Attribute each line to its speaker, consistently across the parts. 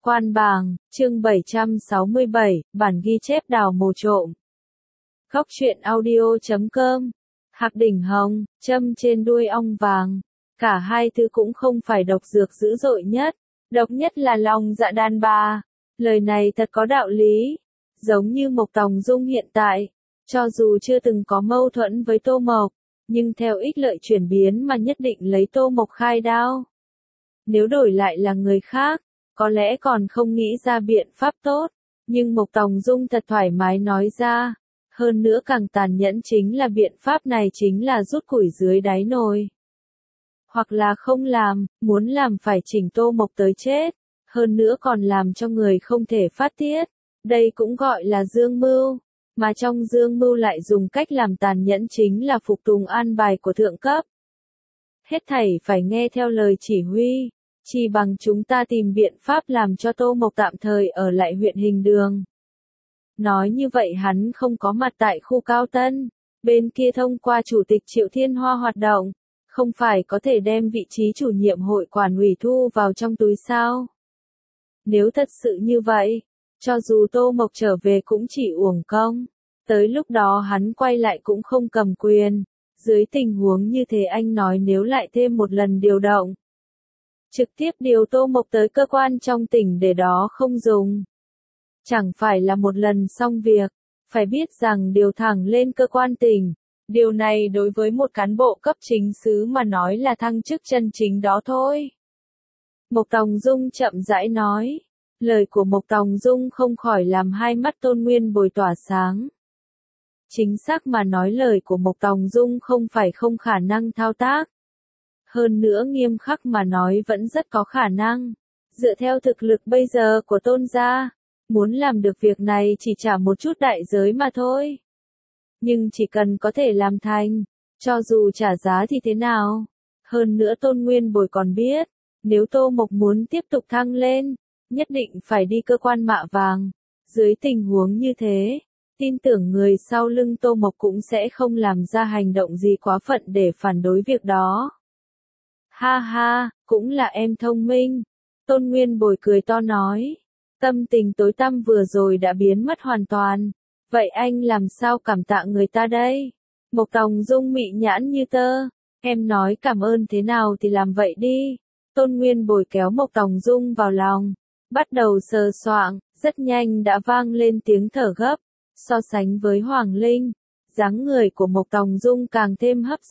Speaker 1: Quan Bàng, chương 767, bản ghi chép đào mồ trộm. Góc truyện audio.com. Hạc đỉnh hồng, châm trên đuôi ong vàng. Cả hai thứ cũng không phải độc dược dữ dội nhất. Độc nhất là lòng dạ đàn bà. Lời này thật có đạo lý. Giống như Mộc Tòng Dung hiện tại. Cho dù chưa từng có mâu thuẫn với Tô Mộc, nhưng theo ích lợi chuyển biến mà nhất định lấy Tô Mộc khai đao. Nếu đổi lại là người khác, có lẽ còn không nghĩ ra biện pháp tốt, nhưng Mộc Tòng Dung thật thoải mái nói ra. Hơn nữa càng tàn nhẫn chính là biện pháp này chính là rút củi dưới đáy nồi. Hoặc là không làm, muốn làm phải chỉnh Tô Mộc tới chết, hơn nữa còn làm cho người không thể phát tiết. Đây cũng gọi là dương mưu, mà trong dương mưu lại dùng cách làm tàn nhẫn chính là phục tùng an bài của thượng cấp. Hết thảy phải nghe theo lời chỉ huy. Chỉ bằng chúng ta tìm biện pháp làm cho Tô Mộc tạm thời ở lại huyện Hình Đường. Nói như vậy hắn không có mặt tại khu Cao Tân, bên kia thông qua chủ tịch Triệu Thiên Hoa hoạt động, không phải có thể đem vị trí chủ nhiệm hội quản ủy thu vào trong túi sao? Nếu thật sự như vậy, cho dù Tô Mộc trở về cũng chỉ uổng công, tới lúc đó hắn quay lại cũng không cầm quyền. Dưới tình huống như thế anh nói nếu lại thêm một lần điều động, trực tiếp điều Tô Mộc tới cơ quan trong tỉnh để đó không dùng. Chẳng phải là một lần xong việc, phải biết rằng điều thẳng lên cơ quan tỉnh. Điều này đối với một cán bộ cấp chính xứ mà nói là thăng chức chân chính đó thôi. Mộc Tòng Dung chậm rãi nói. Lời của Mộc Tòng Dung không khỏi làm hai mắt Tôn Nguyên Bồi tỏa sáng. Chính xác mà nói lời của Mộc Tòng Dung không phải không khả năng thao tác. Hơn nữa nghiêm khắc mà nói vẫn rất có khả năng. Dựa theo thực lực bây giờ của Tôn gia, muốn làm được việc này chỉ trả một chút đại giới mà thôi. Nhưng chỉ cần có thể làm thành, cho dù trả giá thì thế nào. Hơn nữa Tôn Nguyên Bồi còn biết, nếu Tô Mộc muốn tiếp tục thăng lên, nhất định phải đi cơ quan Mạ Vàng. Dưới tình huống như thế, tin tưởng người sau lưng Tô Mộc cũng sẽ không làm ra hành động gì quá phận để phản đối việc đó. Ha ha, cũng là em thông minh. Tôn Nguyên Bồi cười to nói. Tâm tình tối tăm vừa rồi đã biến mất hoàn toàn. Vậy anh làm sao cảm tạ người ta đây? Mộc Tòng Dung mị nhãn như tơ. Em nói cảm ơn thế nào thì làm vậy đi. Tôn Nguyên Bồi kéo Mộc Tòng Dung vào lòng. Bắt đầu sờ soạng, rất nhanh đã vang lên tiếng thở gấp. So sánh với Hoàng Linh, dáng người của Mộc Tòng Dung càng thêm hấp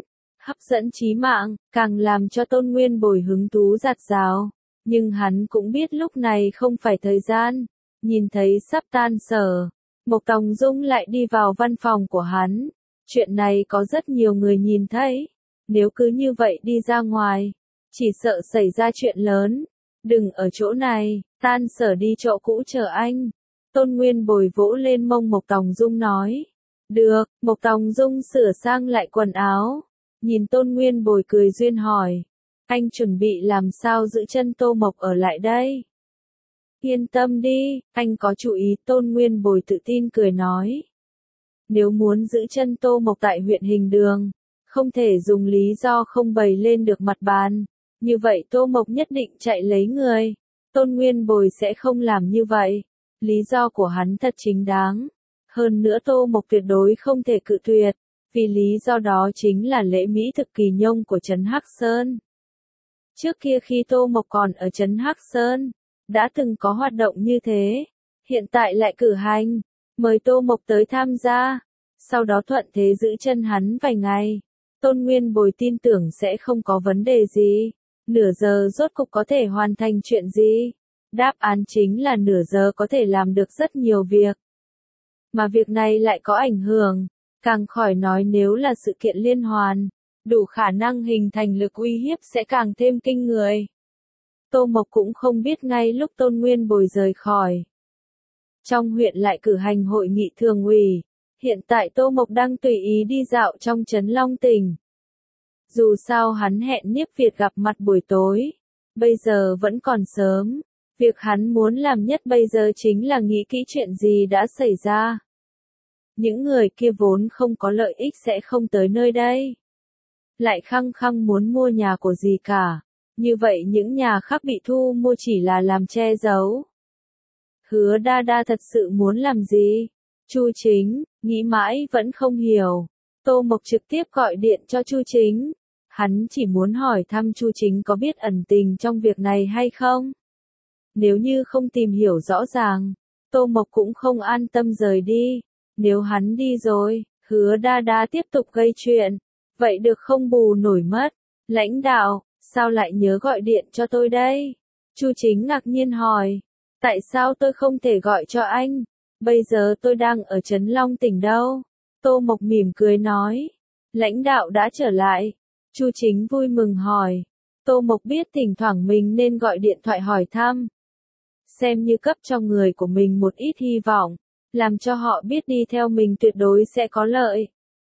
Speaker 1: dẫn chí mạng, càng làm cho Tôn Nguyên Bồi hứng thú dạt dào. Nhưng hắn cũng biết lúc này không phải thời gian, nhìn thấy sắp tan sở, Mộc Tòng Dung lại đi vào văn phòng của hắn. Chuyện này có rất nhiều người nhìn thấy, nếu cứ như vậy đi ra ngoài, chỉ sợ xảy ra chuyện lớn. Đừng ở chỗ này, tan sở đi chỗ cũ chờ anh. Tôn Nguyên Bồi vỗ lên mông Mộc Tòng Dung nói. Được, Mộc Tòng Dung sửa sang lại quần áo. Nhìn Tôn Nguyên Bồi cười duyên hỏi. Anh chuẩn bị làm sao giữ chân Tô Mộc ở lại đây? Yên tâm đi, anh có chủ ý. Tôn Nguyên Bồi tự tin cười nói. Nếu muốn giữ chân Tô Mộc tại huyện Hình Đường, không thể dùng lý do không bày lên được mặt bàn. Như vậy Tô Mộc nhất định chạy lấy người. Tôn Nguyên Bồi sẽ không làm như vậy. Lý do của hắn thật chính đáng. Hơn nữa Tô Mộc tuyệt đối không thể cự tuyệt. Vì lý do đó chính là lễ mỹ thực kỳ nhông của Trấn Hắc Sơn. Trước kia khi Tô Mộc còn ở Trấn Hắc Sơn, đã từng có hoạt động như thế. Hiện tại lại cử hành, mời Tô Mộc tới tham gia. Sau đó thuận thế giữ chân hắn vài ngày. Tôn Nguyên Bồi tin tưởng sẽ không có vấn đề gì. Nửa giờ rốt cục có thể hoàn thành chuyện gì? Đáp án chính là nửa giờ có thể làm được rất nhiều việc. Mà việc này lại có ảnh hưởng. Càng khỏi nói nếu là sự kiện liên hoàn, đủ khả năng hình thành lực uy hiếp sẽ càng thêm kinh người. Tô Mộc cũng không biết ngay lúc Tôn Nguyên Bồi rời khỏi. Trong huyện lại cử hành hội nghị thường ủy. Hiện tại Tô Mộc đang tùy ý đi dạo trong trấn Long Tỉnh. Dù sao hắn hẹn Niếp Việt gặp mặt buổi tối. Bây giờ vẫn còn sớm. Việc hắn muốn làm nhất bây giờ chính là nghĩ kỹ chuyện gì đã xảy ra. Những người kia vốn không có lợi ích sẽ không tới nơi đây. Lại khăng khăng muốn mua nhà của gì cả. Như vậy những nhà khác bị thu mua chỉ là làm che giấu. Hứa Đa Đa thật sự muốn làm gì? Chu Chính, nghĩ mãi vẫn không hiểu. Tô Mộc trực tiếp gọi điện cho Chu Chính. Hắn chỉ muốn hỏi thăm Chu Chính có biết ẩn tình trong việc này hay không. Nếu như không tìm hiểu rõ ràng, Tô Mộc cũng không an tâm rời đi. Nếu hắn đi rồi, Hứa Đa Đa tiếp tục gây chuyện. Vậy được không bù nổi mất. Lãnh đạo, sao lại nhớ gọi điện cho tôi đây? Chu Chính ngạc nhiên hỏi. Tại sao tôi không thể gọi cho anh? Bây giờ tôi đang ở Trấn Long tỉnh đâu? Tô Mộc mỉm cười nói. Lãnh đạo đã trở lại. Chu Chính vui mừng hỏi. Tô Mộc biết thỉnh thoảng mình nên gọi điện thoại hỏi thăm. Xem như cấp cho người của mình một ít hy vọng. Làm cho họ biết đi theo mình tuyệt đối sẽ có lợi.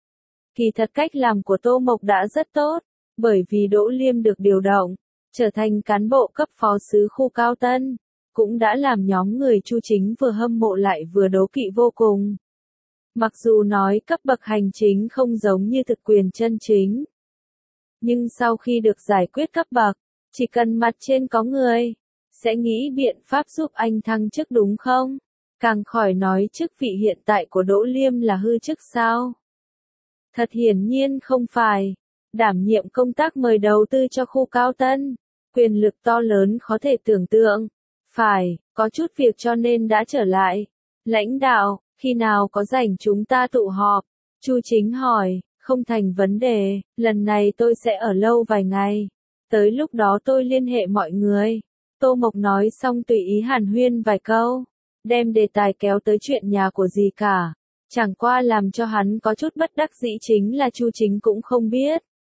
Speaker 1: Kỳ thật cách làm của Tô Mộc đã rất tốt. Bởi vì Đỗ Liêm được điều động, trở thành cán bộ cấp phó sứ khu Cao Tân. Cũng đã làm nhóm người Chu Chính vừa hâm mộ lại vừa đố kỵ vô cùng. Mặc dù nói cấp bậc hành chính không giống như thực quyền chân chính. Nhưng sau khi được giải quyết cấp bậc, chỉ cần mặt trên có người, sẽ nghĩ biện pháp giúp anh thăng chức đúng không? Càng khỏi nói chức vị hiện tại của Đỗ Liêm là hư chức sao? Thật hiển nhiên không phải. Đảm nhiệm công tác mời đầu tư cho khu Cao Tân. Quyền lực to lớn khó thể tưởng tượng. Phải, có chút việc cho nên đã trở lại. Lãnh đạo, khi nào có rảnh chúng ta tụ họp? Chu Chính hỏi, không thành vấn đề, lần này tôi sẽ ở lâu vài ngày. Tới lúc đó tôi liên hệ mọi người. Tô Mộc nói xong tùy ý hàn huyên vài câu. Đem đề tài kéo tới chuyện nhà của dì cả. Chẳng qua làm cho hắn có chút bất đắc dĩ chính là Chu Chính cũng không biết.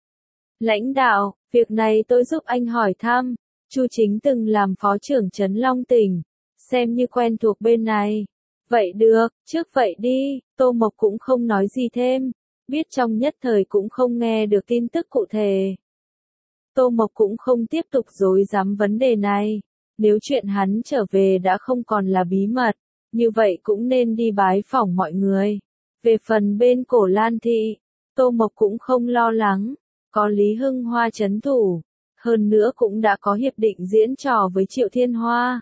Speaker 1: Lãnh đạo, việc này tôi giúp anh hỏi thăm. Chu Chính từng làm phó trưởng Trấn Long tỉnh, xem như quen thuộc bên này. Vậy được, trước vậy đi, Tô Mộc cũng không nói gì thêm, biết trong nhất thời cũng không nghe được tin tức cụ thể. Tô Mộc cũng không tiếp tục rối rắm vấn đề này, nếu chuyện hắn trở về đã không còn là bí mật, như vậy cũng nên đi bái phỏng mọi người. Về phần bên Cổ Lan Thị, Tô Mộc cũng không lo lắng, có Lý Hưng Hoa trấn thủ. Hơn nữa cũng đã có hiệp định diễn trò với Triệu Thiên Hoa.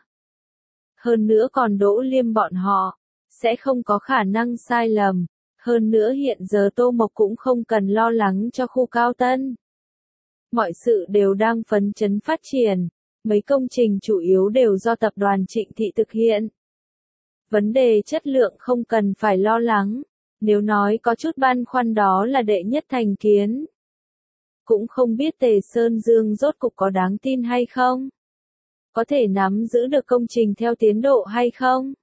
Speaker 1: Hơn nữa còn Đỗ Liêm bọn họ, sẽ không có khả năng sai lầm. Hơn nữa hiện giờ Tô Mộc cũng không cần lo lắng cho khu Cao Tân. Mọi sự đều đang phấn chấn phát triển, mấy công trình chủ yếu đều do tập đoàn Trịnh Thị thực hiện. Vấn đề chất lượng không cần phải lo lắng, nếu nói có chút băn khoăn đó là đệ nhất thành kiến. Cũng không biết Tề Sơn Dương rốt cục có đáng tin hay không? Có thể nắm giữ được công trình theo tiến độ hay không?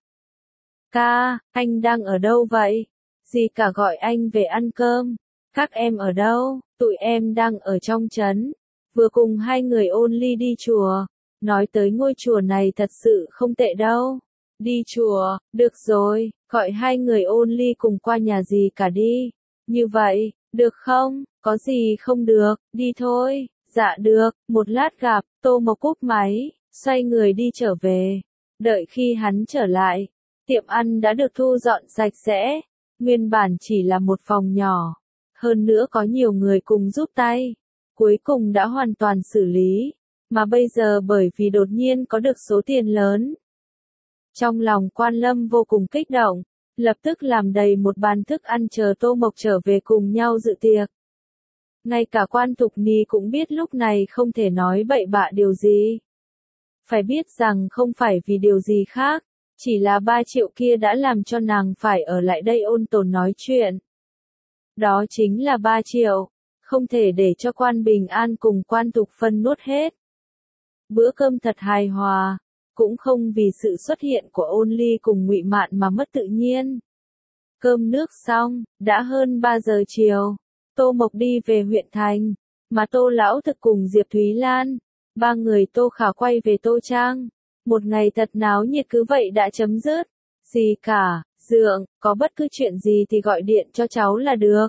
Speaker 1: Ca, anh đang ở đâu vậy? Dì cả gọi anh về ăn cơm. Các em ở đâu? Tụi em đang ở trong trấn. Vừa cùng hai người ôn ly đi chùa. Nói tới ngôi chùa này thật sự không tệ đâu. Đi chùa, được rồi, gọi hai người ôn ly cùng qua nhà dì cả đi. Như vậy, được không? Có gì không được, đi thôi. Dạ được, một lát gặp, Tô Mộc cúp máy, xoay người đi trở về. Đợi khi hắn trở lại, tiệm ăn đã được thu dọn sạch sẽ. Nguyên bản chỉ là một phòng nhỏ. Hơn nữa có nhiều người cùng giúp tay. Cuối cùng đã hoàn toàn xử lý. Mà bây giờ bởi vì đột nhiên có được số tiền lớn. Trong lòng Quan Lâm vô cùng kích động. Lập tức làm đầy một bàn thức ăn chờ Tô Mộc trở về cùng nhau dự tiệc. Ngay cả Quan Thục Ni cũng biết lúc này không thể nói bậy bạ điều gì. Phải biết rằng không phải vì điều gì khác, chỉ là 3 triệu kia đã làm cho nàng phải ở lại đây ôn tồn nói chuyện. Đó chính là 3 triệu, không thể để cho Quan Bình An cùng Quan Thục Phân nuốt hết. Bữa cơm thật hài hòa, cũng không vì sự xuất hiện của Ôn Ly cùng Ngụy Mạn mà mất tự nhiên. Cơm nước xong, đã hơn 3 giờ chiều. Tô Mộc đi về huyện thành, mà Tô Lão Thực cùng Diệp Thúy Lan, 3 người Tô Khả quay về Tô Trang. Một ngày thật náo nhiệt cứ vậy đã chấm dứt. Gì cả, Dượng, có bất cứ chuyện gì thì gọi điện cho cháu là được.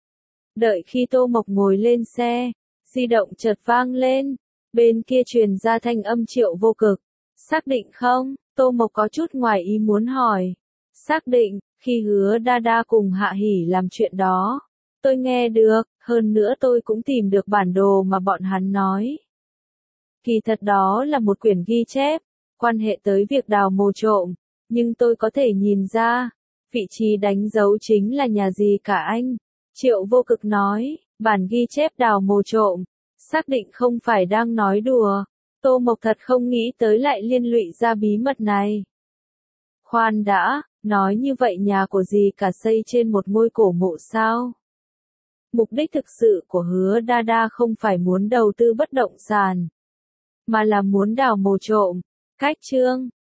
Speaker 1: Đợi khi Tô Mộc ngồi lên xe, di động chợt vang lên, bên kia truyền ra thanh âm Triệu Vô Cực. Xác định không? Tô Mộc có chút ngoài ý muốn hỏi. Xác định, khi Hứa Đa Đa cùng Hạ Hỉ làm chuyện đó. Tôi nghe được, hơn nữa tôi cũng tìm được bản đồ mà bọn hắn nói. Kỳ thật đó là một quyển ghi chép, quan hệ tới việc đào mồ trộm, nhưng tôi có thể nhìn ra, vị trí đánh dấu chính là nhà gì cả anh. Triệu Vô Cực nói, bản ghi chép đào mồ trộm, xác định không phải đang nói đùa. Tô Mộc thật không nghĩ tới lại liên lụy ra bí mật này. Khoan đã, nói như vậy nhà của dì cả xây trên một ngôi cổ mộ sao? Mục đích thực sự của Hứa Đa Đa không phải muốn đầu tư bất động sản, mà là muốn đào mồ trộm. Cách chương